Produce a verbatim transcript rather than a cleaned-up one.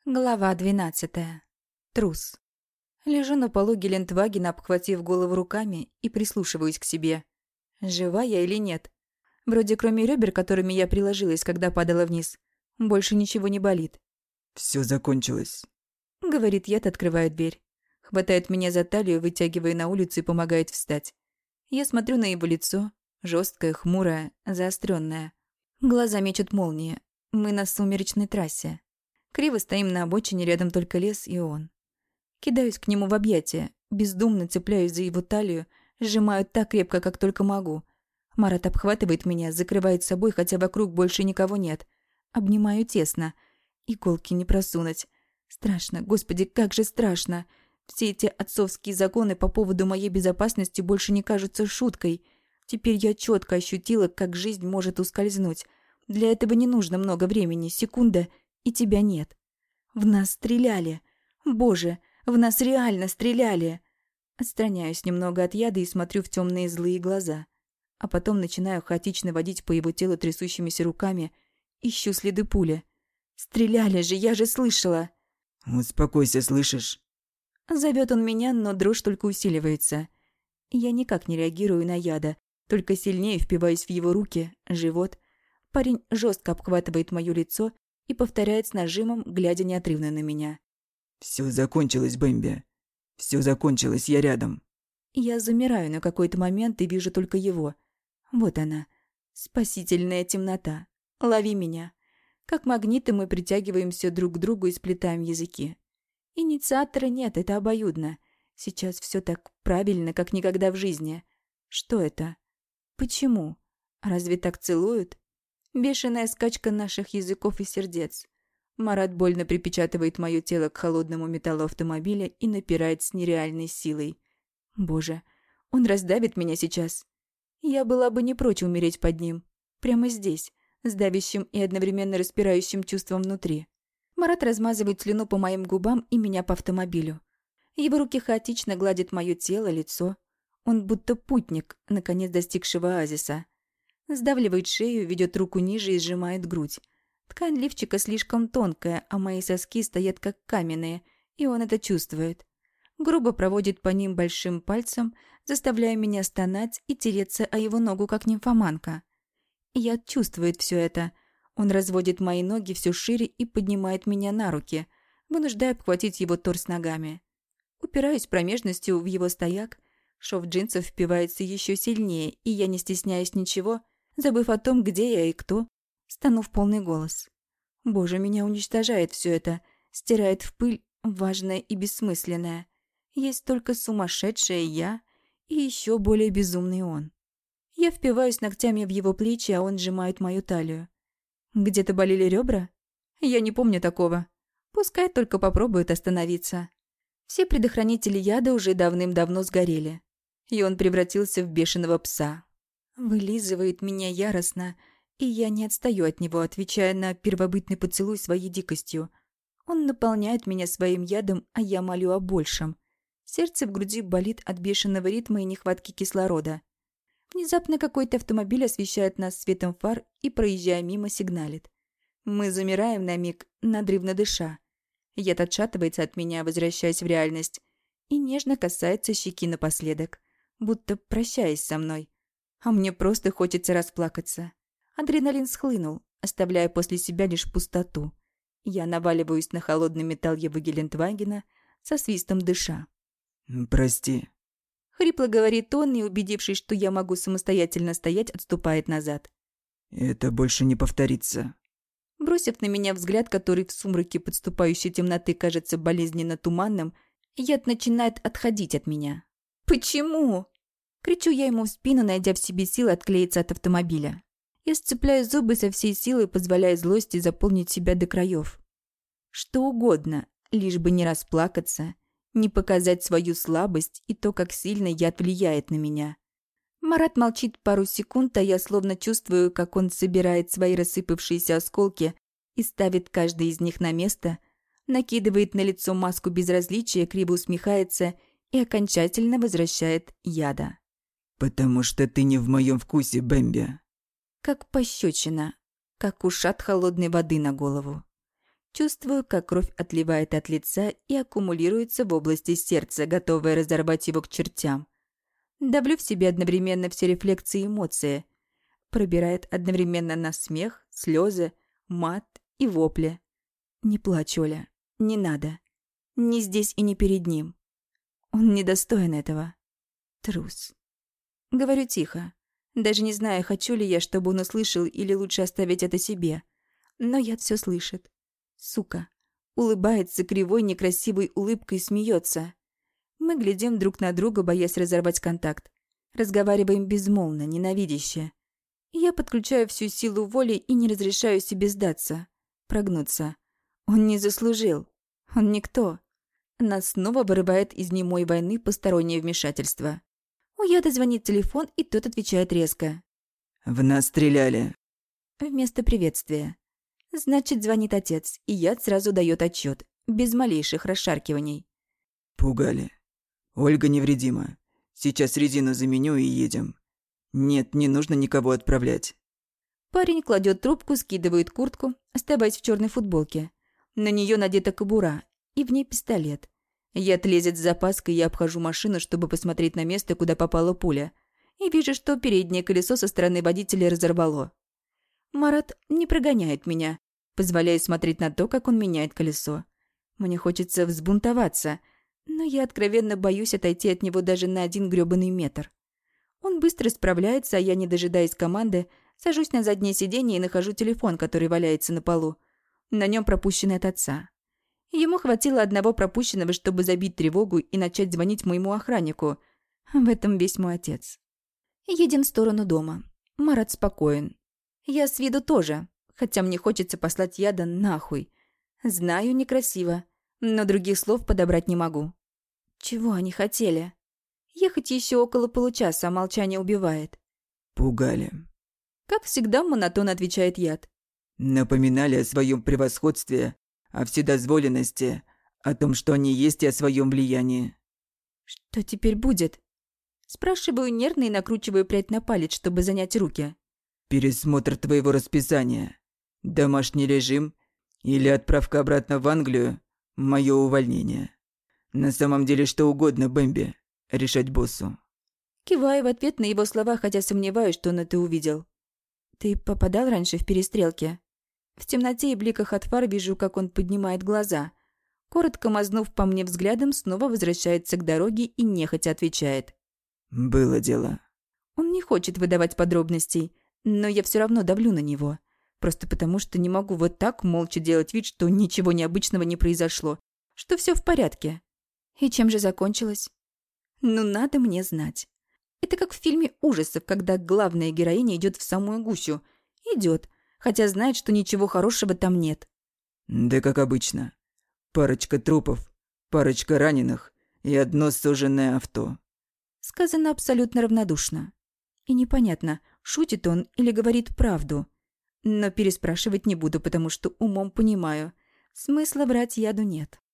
Глава двенадцатая. Трус. Лежу на полу Гелендвагена, обхватив голову руками, и прислушиваюсь к себе. Жива я или нет? Вроде кроме ребер, которыми я приложилась, когда падала вниз, больше ничего не болит. Все закончилось. Говорит Яд, открывая дверь. Хватает меня за талию, вытягивая на улицу и помогает встать. Я смотрю на его лицо, жесткое, хмурое, заостренное. Глаза мечут молнии. Мы на сумеречной трассе. Криво стоим на обочине, рядом только лес и он. Кидаюсь к нему в объятия, бездумно цепляюсь за его талию, сжимаю так крепко, как только могу. Марат обхватывает меня, закрывает собой, хотя вокруг больше никого нет. Обнимаю тесно. Иголки не просунуть. Страшно, господи, как же страшно. Все эти отцовские законы по поводу моей безопасности больше не кажутся шуткой. Теперь я четко ощутила, как жизнь может ускользнуть. Для этого не нужно много времени, секунда — и тебя нет. В нас стреляли. Боже, в нас реально стреляли. Отстраняюсь немного от яда и смотрю в темные злые глаза. А потом начинаю хаотично водить по его телу трясущимися руками. Ищу следы пули. Стреляли же, я же слышала. Успокойся, слышишь? Зовет он меня, но дрожь только усиливается. Я никак не реагирую на яда, только сильнее впиваюсь в его руки, живот. Парень жестко обхватывает мое лицо и повторяет с нажимом, глядя неотрывно на меня. Все закончилось, Бэмби. Все закончилось, я рядом. Я замираю на какой-то момент и вижу только его. Вот она, спасительная темнота. Лови меня. Как магниты мы притягиваемся друг к другу и сплетаем языки. Инициатора нет, это обоюдно. Сейчас все так правильно, как никогда в жизни. Что это? Почему? Разве так целуют? Бешеная скачка наших языков и сердец. Марат больно припечатывает мое тело к холодному металлу автомобиля и напирает с нереальной силой. Боже, он раздавит меня сейчас. Я была бы не прочь умереть под ним. Прямо здесь, с давящим и одновременно распирающим чувством внутри. Марат размазывает слюну по моим губам и меня по автомобилю. Его руки хаотично гладят мое тело, лицо. Он будто путник, наконец достигшего оазиса. Сдавливает шею, ведет руку ниже и сжимает грудь. Ткань лифчика слишком тонкая, а мои соски стоят как каменные, и он это чувствует. Грубо проводит по ним большим пальцем, заставляя меня стонать и тереться о его ногу, как нимфоманка. Я чувствует все это. Он разводит мои ноги все шире и поднимает меня на руки, вынуждая обхватить его торс ногами. Упираюсь промежностью в его стояк, шов джинсов впивается еще сильнее, и я, не стесняясь ничего, забыв о том, где я и кто, стану в полный голос. Боже, меня уничтожает все это, стирает в пыль важное и бессмысленное. Есть только сумасшедшая я и еще более безумный он. Я впиваюсь ногтями в его плечи, а он сжимает мою талию. Где-то болели ребра? Я не помню такого. Пускай только попробует остановиться. Все предохранители яда уже давным-давно сгорели, и он превратился в бешеного пса. Вылизывает меня яростно, и я не отстаю от него, отвечая на первобытный поцелуй своей дикостью. Он наполняет меня своим ядом, а я молю о большем. Сердце в груди болит от бешеного ритма и нехватки кислорода. Внезапно какой-то автомобиль освещает нас светом фар и, проезжая мимо, сигналит. Мы замираем на миг, надрывно дыша. Яд отшатывается от меня, возвращаясь в реальность, и нежно касается щеки напоследок, будто прощаясь со мной. А мне просто хочется расплакаться. Адреналин схлынул, оставляя после себя лишь пустоту. Я наваливаюсь на холодный металл его Гелендвагена, со свистом дыша. «Прости». Хрипло говорит он, и, убедившись, что я могу самостоятельно стоять, отступает назад. «Это больше не повторится». Бросив на меня взгляд, который в сумраке подступающей темноты кажется болезненно туманным, яд начинает отходить от меня. «Почему?» Кричу я ему в спину, найдя в себе силы отклеиться от автомобиля. Я сцепляю зубы со всей силой, позволяя злости заполнить себя до краев. Что угодно, лишь бы не расплакаться, не показать свою слабость и то, как сильно яд влияет на меня. Марат молчит пару секунд, а я словно чувствую, как он собирает свои рассыпавшиеся осколки и ставит каждый из них на место, накидывает на лицо маску безразличия, криво усмехается и окончательно возвращает яда. «Потому что ты не в моем вкусе, Бэмби». Как пощечина, как ушат холодной воды на голову. Чувствую, как кровь отливает от лица и аккумулируется в области сердца, готовая разорвать его к чертям. Давлю в себе одновременно все рефлексы и эмоции. Пробирает одновременно на смех, слезы, мат и вопли. Не плачь, Оля, не надо. Не здесь и не перед ним. Он недостоин этого. Трус. Говорю тихо. Даже не знаю, хочу ли я, чтобы он услышал, или лучше оставить это себе. Но яд все слышит. Сука. Улыбается кривой, некрасивой улыбкой и смеется. Мы глядим друг на друга, боясь разорвать контакт. Разговариваем безмолвно, ненавидяще. Я подключаю всю силу воли и не разрешаю себе сдаться, прогнуться. Он не заслужил. Он никто. Нас снова вырывает из немой войны постороннее вмешательство. У яда звонит телефон, и тот отвечает резко. «В нас стреляли». Вместо приветствия. Значит, звонит отец, и яд сразу дает отчет, без малейших расшаркиваний. «Пугали. Ольга невредима. Сейчас резину заменю и едем. Нет, не нужно никого отправлять». Парень кладет трубку, скидывает куртку, оставаясь в черной футболке. На нее надета кобура, и в ней пистолет. Яд лезет с запаской, я обхожу машину, чтобы посмотреть на место, куда попала пуля. И вижу, что переднее колесо со стороны водителя разорвало. Марат не прогоняет меня, позволяя смотреть на то, как он меняет колесо. Мне хочется взбунтоваться, но я откровенно боюсь отойти от него даже на один грёбаный метр. Он быстро справляется, а я, не дожидаясь команды, сажусь на заднее сиденье и нахожу телефон, который валяется на полу. На нем пропущенный от отца. Ему хватило одного пропущенного, чтобы забить тревогу и начать звонить моему охраннику. В этом весь мой отец. Едем в сторону дома. Марат спокоен. Я с виду тоже, хотя мне хочется послать яда нахуй. Знаю, некрасиво, но других слов подобрать не могу. Чего они хотели? Ехать еще около получаса, а молчание убивает. «Пугали». Как всегда, монотонно отвечает яд. «Напоминали о своем превосходстве, о вседозволенности, о том, что они есть, и о своем влиянии». «Что теперь будет?» Спрашиваю нервно и накручиваю прядь на палец, чтобы занять руки. «Пересмотр твоего расписания. Домашний режим или отправка обратно в Англию – мое увольнение. На самом деле что угодно, Бэмби. Решать боссу». Киваю в ответ на его слова, хотя сомневаюсь, что он это увидел. «Ты попадал раньше в перестрелки?» В темноте и бликах от фар вижу, как он поднимает глаза. Коротко мазнув по мне взглядом, снова возвращается к дороге и нехотя отвечает. «Было дело». Он не хочет выдавать подробностей, но я все равно давлю на него. Просто потому, что не могу вот так молча делать вид, что ничего необычного не произошло, что все в порядке. И чем же закончилось? Ну, надо мне знать. Это как в фильме ужасов, когда главная героиня идет в самую гущу. Идет, хотя знает, что ничего хорошего там нет. «Да как обычно. Парочка трупов, парочка раненых и одно сожженное авто». Сказано абсолютно равнодушно. И непонятно, шутит он или говорит правду. Но переспрашивать не буду, потому что умом понимаю, смысла врать яду нет.